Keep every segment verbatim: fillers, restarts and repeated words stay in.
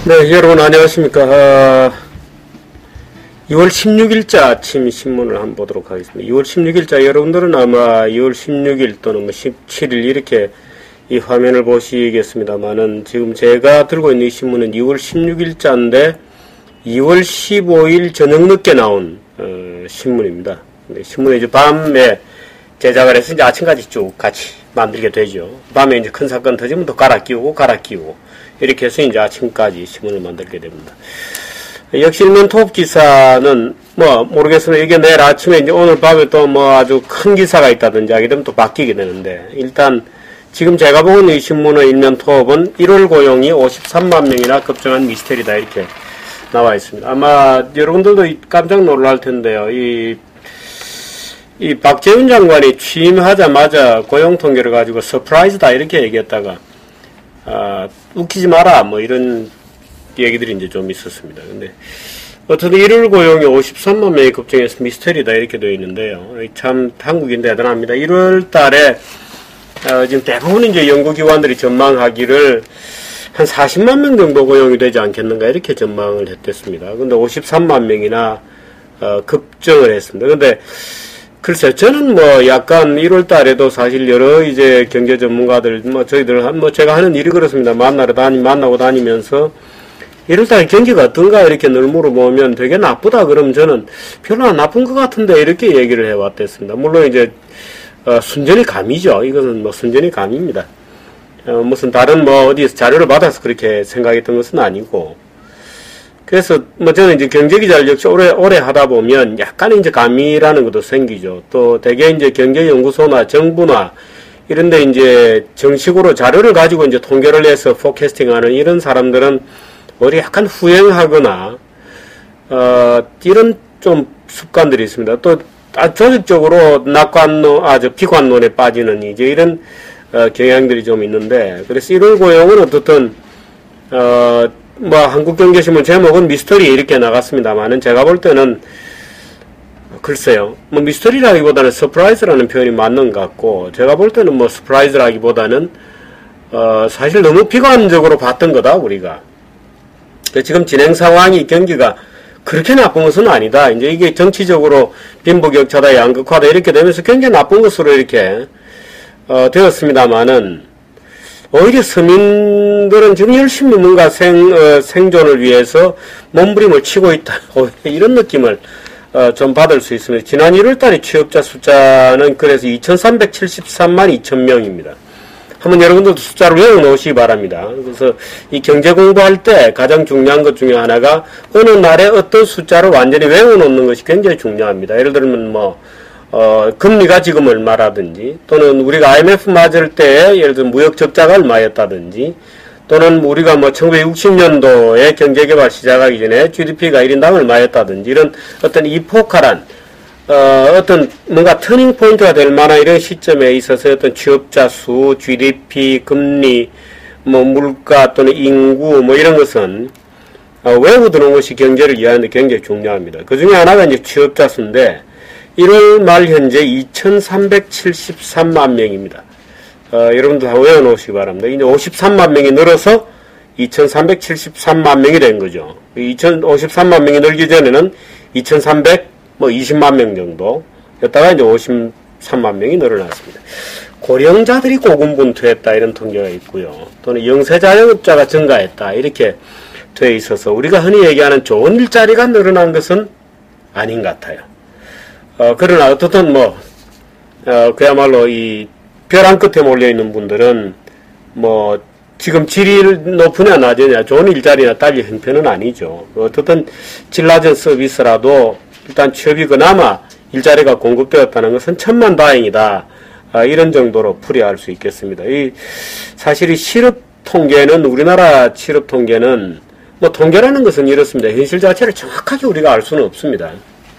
네, 여러분 안녕하십니까. 아, 이월 십육일자 아침 신문을 한번 보도록 하겠습니다. 이월 십육일자 여러분들은 아마 이월 십육일 또는 뭐 십칠일 이렇게 이 화면을 보시겠습니다만은 지금 제가 들고 있는 이 신문은 이월 십육일자인데 이월 십오일 저녁 늦게 나온 어, 신문입니다. 신문에 이제 밤에 제작을 해서 이제 아침까지 쭉 같이 만들게 되죠. 밤에 이제 큰 사건 터지면 또 갈아 끼우고 갈아 끼우고 이렇게 해서 이제 아침까지 신문을 만들게 됩니다. 역시 일면 톱 기사는 뭐 모르겠으나 이게 내일 아침에 이제 오늘 밤에 또 뭐 아주 큰 기사가 있다든지 하게 되면 또 바뀌게 되는데, 일단 지금 제가 보고 있는 이 신문의 일면 톱은 일월 고용이 오십삼만 명이나 급증한 미스터리다 이렇게 나와 있습니다. 아마 여러분들도 깜짝 놀랄 텐데요. 이 이 박재훈 장관이 취임하자마자 고용 통계를 가지고 서프라이즈다 이렇게 얘기했다가 아, 웃기지 마라 뭐 이런 얘기들이 이제 좀 있었습니다. 근데 어쨌든 일월 고용이 오십삼만 명이 급증해서 미스터리다 이렇게 되어 있는데요. 참 한국인 대단합니다. 일월 달에 어, 지금 대부분 이제 연구기관들이 전망하기를 한 사십만 명 정도 고용이 되지 않겠는가 이렇게 전망을 했댔습니다. 근데 오십삼만 명이나 어, 급증을 했습니다. 근데 글쎄, 저는 뭐 약간 일월 달에도 사실 여러 이제 경제 전문가들, 뭐 저희들, 뭐 제가 하는 일이 그렇습니다. 만나러 다니, 만나고 다니면서 일월 달에 경기가 어떤가 이렇게 늘 물어보면 되게 나쁘다 그러면 저는 별로 안 나쁜 것 같은데 이렇게 얘기를 해왔댔습니다. 물론 이제, 어, 순전히 감이죠. 이것은 뭐 순전히 감입니다. 어, 무슨 다른 뭐 어디에서 자료를 받아서 그렇게 생각했던 것은 아니고. 그래서 뭐 저는 이제 경제기자를 역시 오래 오래 하다 보면 약간 이제 감이라는 것도 생기죠. 또 대개 이제 경제연구소나 정부나 이런데 이제 정식으로 자료를 가지고 이제 통계를 내서 포캐스팅하는 이런 사람들은 우리 약간 후행하거나 어 이런 좀 습관들이 있습니다. 또 아, 조직적으로 낙관론, 아저 비관론에 빠지는 이제 이런 어, 경향들이 좀 있는데, 그래서 일월 고용은 어떻든 어. 뭐 한국경제신문 제목은 미스터리 이렇게 나갔습니다만은 제가 볼 때는 글쎄요, 뭐 미스터리라기보다는 서프라이즈라는 표현이 맞는 것 같고, 제가 볼 때는 뭐 서프라이즈라기보다는 어 사실 너무 비관적으로 봤던 거다 우리가. 지금 진행 상황이 경기가 그렇게 나쁜 것은 아니다. 이제 이게 정치적으로 빈부격차다 양극화다 이렇게 되면서 굉장히 나쁜 것으로 이렇게 어 되었습니다만은, 오히려 서민들은 지금 열심히 뭔가 생, 어, 생존을 위해서 몸부림을 치고 있다. 이런 느낌을 어, 좀 받을 수 있습니다. 지난 일월 달에 취업자 숫자는 그래서 이천삼백칠십삼만 이천 명입니다. 한번 여러분들도 숫자를 외워놓으시기 바랍니다. 그래서 이 경제 공부할 때 가장 중요한 것 중에 하나가 어느 날에 어떤 숫자를 완전히 외워놓는 것이 굉장히 중요합니다. 예를 들면 뭐 어, 금리가 지금 얼마라든지, 또는 우리가 아이엠에프 맞을 때, 예를 들면 무역 적자가 얼마였다든지, 또는 우리가 뭐 천구백육십 년도에 경제개발 시작하기 전에 지디피가 일 인당 얼마였다든지, 이런 어떤 이포칼한, 어, 어떤 뭔가 터닝 포인트가 될 만한 이런 시점에 있어서 어떤 취업자 수, 지디피, 금리, 뭐 물가 또는 인구, 뭐 이런 것은, 어, 외우드는 것이 경제를 이해하는 데 굉장히 중요합니다. 그 중에 하나가 이제 취업자 수인데, 일월 말 현재 이천삼백칠십삼만 명입니다. 어, 여러분들 다 외워놓으시기 바랍니다. 이제 오십삼만 명이 늘어서 이천삼백칠십삼만 명이 된 거죠. 오십삼만 명이 늘기 전에는 이천삼백이십만 명 정도 였다가 이제 오십삼만 명이 늘어났습니다. 고령자들이 고군분투했다 이런 통계가 있고요. 또는 영세자영업자가 증가했다 이렇게 돼 있어서 우리가 흔히 얘기하는 좋은 일자리가 늘어난 것은 아닌 것 같아요. 어, 그러나, 어떻든 뭐, 어, 그야말로 이, 벼랑 끝에 몰려있는 분들은, 뭐, 지금 질이 높으냐, 낮으냐, 좋은 일자리나 딸릴 형편은 아니죠. 어떻든, 질 낮은 서비스라도, 일단 취업이 그나마 일자리가 공급되었다는 것은 천만 다행이다. 아, 이런 정도로 풀이할 수 있겠습니다. 이, 사실 이 실업 통계는, 우리나라 실업 통계는, 뭐, 통계라는 것은 이렇습니다. 현실 자체를 정확하게 우리가 알 수는 없습니다.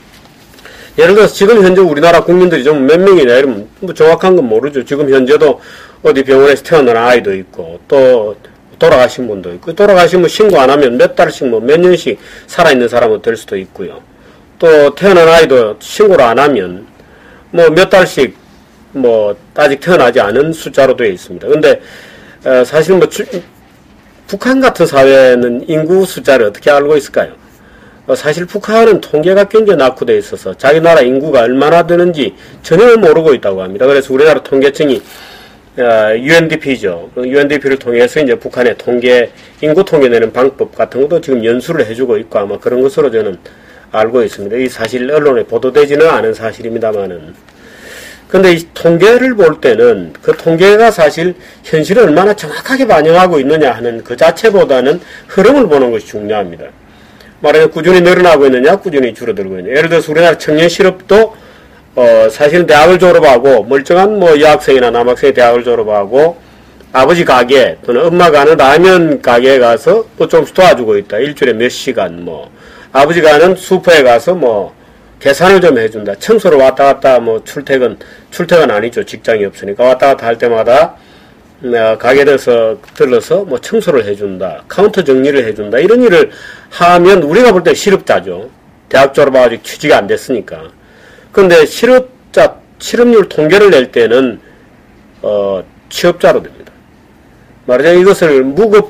예를 들어서 지금 현재 우리나라 국민들이 좀 몇 명이냐 이러면 뭐 정확한 건 모르죠. 지금 현재도 어디 병원에서 태어난 아이도 있고 또 돌아가신 분도 있고, 돌아가신 분 신고 안 하면 몇 달씩 뭐 몇 년씩 살아있는 사람은 될 수도 있고요. 또 태어난 아이도 신고를 안 하면 뭐 몇 달씩 뭐 아직 태어나지 않은 숫자로 되어 있습니다. 근데 어 사실 뭐 주, 북한 같은 사회는 인구 숫자를 어떻게 알고 있을까요? 어, 사실 북한은 통계가 굉장히 낙후되어 있어서 자기 나라 인구가 얼마나 되는지 전혀 모르고 있다고 합니다. 그래서 우리나라 통계청이 어, 유엔디피죠. 유엔디피를 통해서 이제 북한의 통계, 인구 통계 내는 방법 같은 것도 지금 연수를 해주고 있고 아마 그런 것으로 저는 알고 있습니다. 이 사실 언론에 보도되지는 않은 사실입니다만은. 근데 이 통계를 볼 때는 그 통계가 사실 현실을 얼마나 정확하게 반영하고 있느냐 하는 그 자체보다는 흐름을 보는 것이 중요합니다. 말하자면 꾸준히 늘어나고 있느냐, 꾸준히 줄어들고 있느냐. 예를 들어서 우리나라 청년 실업도 어, 사실은 대학을 졸업하고, 멀쩡한 뭐 여학생이나 남학생이 대학을 졸업하고, 아버지 가게, 또는 엄마가 하는 라면 가게에 가서 또 좀 도와주고 있다. 일주일에 몇 시간, 뭐. 아버지가 하는 슈퍼에 가서 뭐, 계산을 좀 해준다. 청소를 왔다 갔다 뭐, 출퇴근, 출퇴근 아니죠. 직장이 없으니까. 왔다 갔다 할 때마다, 어, 가게에 들어서, 들러서 뭐, 청소를 해준다. 카운터 정리를 해준다. 이런 일을 하면 우리가 볼 때 실업자죠. 대학 졸업하고 취직이 안 됐으니까. 근데 실업자, 실업률 통계를 낼 때는, 어, 취업자로 됩니다. 말하자면 이것을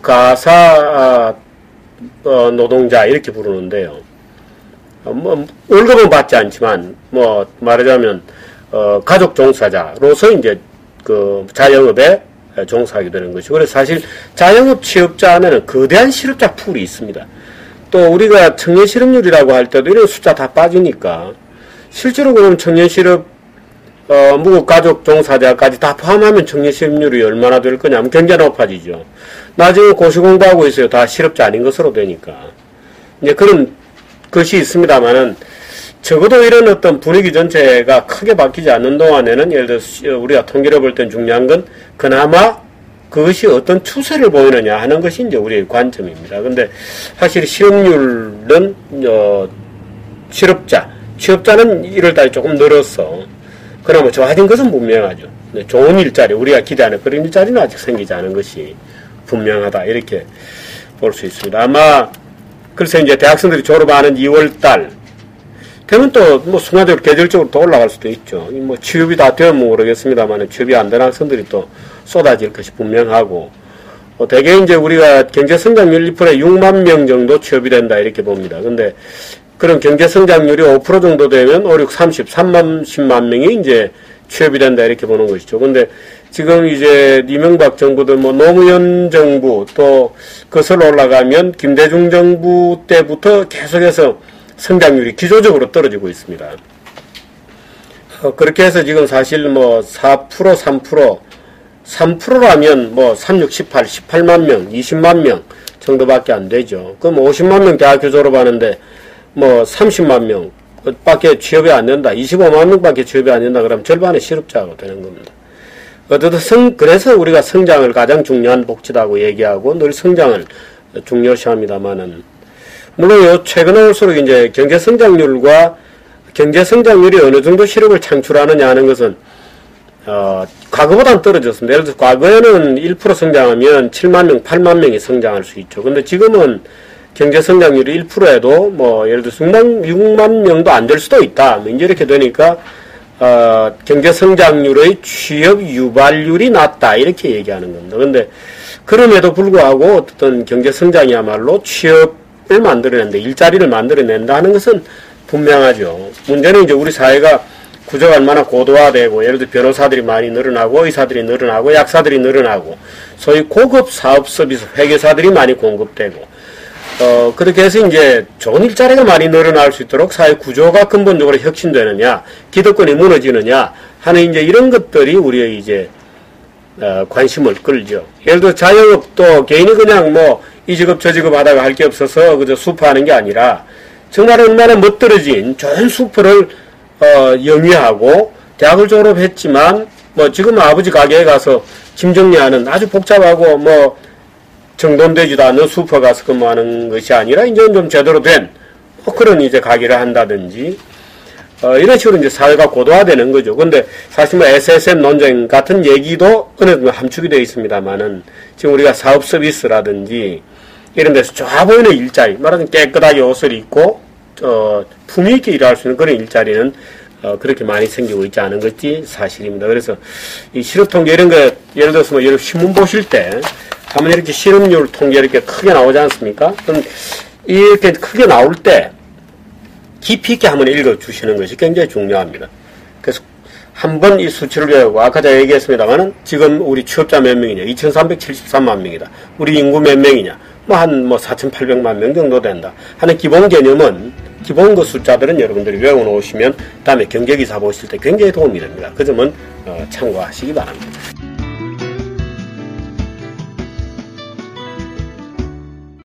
무급가사, 어, 노동자, 이렇게 부르는데요. 어, 뭐, 월급은 받지 않지만, 뭐, 말하자면, 어, 가족 종사자로서 이제, 그, 자영업에 종사하게 되는 것이고, 그래서 사실 자영업 취업자 안에는 거대한 실업자 풀이 있습니다. 또 우리가 청년 실업률이라고 할 때도 이런 숫자 다 빠지니까, 실제로 그러면 청년 실업, 어, 무급 가족 종사자까지 다 포함하면 청년 실업률이 얼마나 될 거냐면 굉장히 높아지죠. 나중에 고시 공부하고 있어요. 다 실업자 아닌 것으로 되니까. 이제 그런 것이 있습니다만은, 적어도 이런 어떤 분위기 전체가 크게 바뀌지 않는 동안에는, 예를 들어서 우리가 통계를 볼 땐 중요한 건, 그나마 그것이 어떤 추세를 보이느냐 하는 것이 이제 우리의 관점입니다. 근데 사실 실업률은, 어, 실업자, 취업자는 일월 달에 조금 늘었어. 그나마 좋아진 것은 분명하죠. 좋은 일자리, 우리가 기대하는 그런 일자리는 아직 생기지 않은 것이 분명하다. 이렇게 볼 수 있습니다. 아마, 그래서 이제 대학생들이 졸업하는 이월 달, 되면 또, 뭐, 순간적으로 계절적으로 또 올라갈 수도 있죠. 뭐, 취업이 다 되면 모르겠습니다만, 취업이 안 된 학생들이 또 쏟아질 것이 분명하고, 어, 대개 이제 우리가 경제성장률 이 퍼센트에 육만 명 정도 취업이 된다. 이렇게 봅니다. 근데, 그런 경제성장률이 오 퍼센트 정도 되면 오, 육, 삼십, 삼십만 명이 이제 취업이 된다. 이렇게 보는 것이죠. 근데 지금 이제 이명박 정부도 뭐 노무현 정부 또 거슬러 올라가면 김대중 정부 때부터 계속해서 성장률이 기조적으로 떨어지고 있습니다. 어, 그렇게 해서 지금 사실 뭐 사 퍼센트, 삼 퍼센트, 삼 퍼센트라면 뭐 삼, 육, 십팔, 십팔만 명, 이십만 명 정도밖에 안 되죠. 그럼 오십만 명 대학교 졸업하는데 뭐 삼십만 명 밖에 취업이 안 된다. 이십오만 명밖에 취업이 안 된다. 그러면 절반의 실업자가 되는 겁니다. 어쨌든 성, 그래서 우리가 성장을 가장 중요한 복지라고 얘기하고 늘 성장을 중요시합니다만은, 물론 요 최근에 올수록 이제 경제 성장률과 경제 성장률이 어느 정도 실업을 창출하느냐 하는 것은 어, 과거보다는 떨어졌습니다. 예를 들어서 과거에는 일 퍼센트 성장하면 칠만 명, 팔만 명이 성장할 수 있죠. 근데 지금은 경제 성장률이 일 퍼센트에도 뭐 예를 들어서 육만 명도 안 될 수도 있다. 뭐 이제 이렇게 되니까 어, 경제 성장률의 취업 유발률이 낮다. 이렇게 얘기하는 겁니다. 근데 그럼에도 불구하고 어떤 경제 성장이야말로 취업을 만들어낸다, 일자리를 만들어낸다 하는 것은 분명하죠. 문제는 이제 우리 사회가 구조가 얼마나 고도화되고, 예를 들어 변호사들이 많이 늘어나고, 의사들이 늘어나고, 약사들이 늘어나고, 소위 고급 사업 서비스 회계사들이 많이 공급되고, 어, 그렇게 해서 이제 좋은 일자리가 많이 늘어날 수 있도록 사회 구조가 근본적으로 혁신되느냐, 기득권이 무너지느냐 하는 이제 이런 것들이 우리의 이제, 어, 관심을 끌죠. 예를 들어 자영업도 개인이 그냥 뭐 이 직업 저 직업 하다가 할 게 없어서 그저 수퍼하는 게 아니라 정말 얼마나 멋들어진 좋은 수퍼를 어, 영위하고 대학을 졸업했지만 뭐 지금 아버지 가게에 가서 짐 정리하는 아주 복잡하고 뭐 정돈되지도 않는 슈퍼 가서 근무하는 것이 아니라 이제 좀 제대로 된 뭐 그런 이제 가게를 한다든지 어, 이런 식으로 이제 사회가 고도화되는 거죠. 근데 사실 뭐 에스에스엠 논쟁 같은 얘기도 어느 정도 함축이 되어 있습니다만은 지금 우리가 사업 서비스라든지 이런 데서 좋아 보이는 일자리, 말하자면 깨끗하게 옷을 입고 어, 품위 있게 일할 수 있는 그런 일자리는 어, 그렇게 많이 생기고 있지 않은 것이 사실입니다. 그래서 이 실업 통계 이런 거 예를 들어서 뭐 여러분 신문 보실 때 하면 이렇게 실업률 통계 이렇게 크게 나오지 않습니까? 그럼 이렇게 크게 나올 때 깊이 있게 한번 읽어주시는 것이 굉장히 중요합니다. 그래서 한번 이 수치를 외우고, 아까 제가 얘기했습니다만은 지금 우리 취업자 몇 명이냐? 이천삼백칠십삼만 명이다. 우리 인구 몇 명이냐? 뭐 한 뭐 사천팔백만 명 정도 된다 하는 기본 개념은, 기본 그 숫자들은 여러분들이 외워놓으시면 다음에 경제기사 보실 때 굉장히 도움이 됩니다. 그 점은 어, 참고하시기 바랍니다.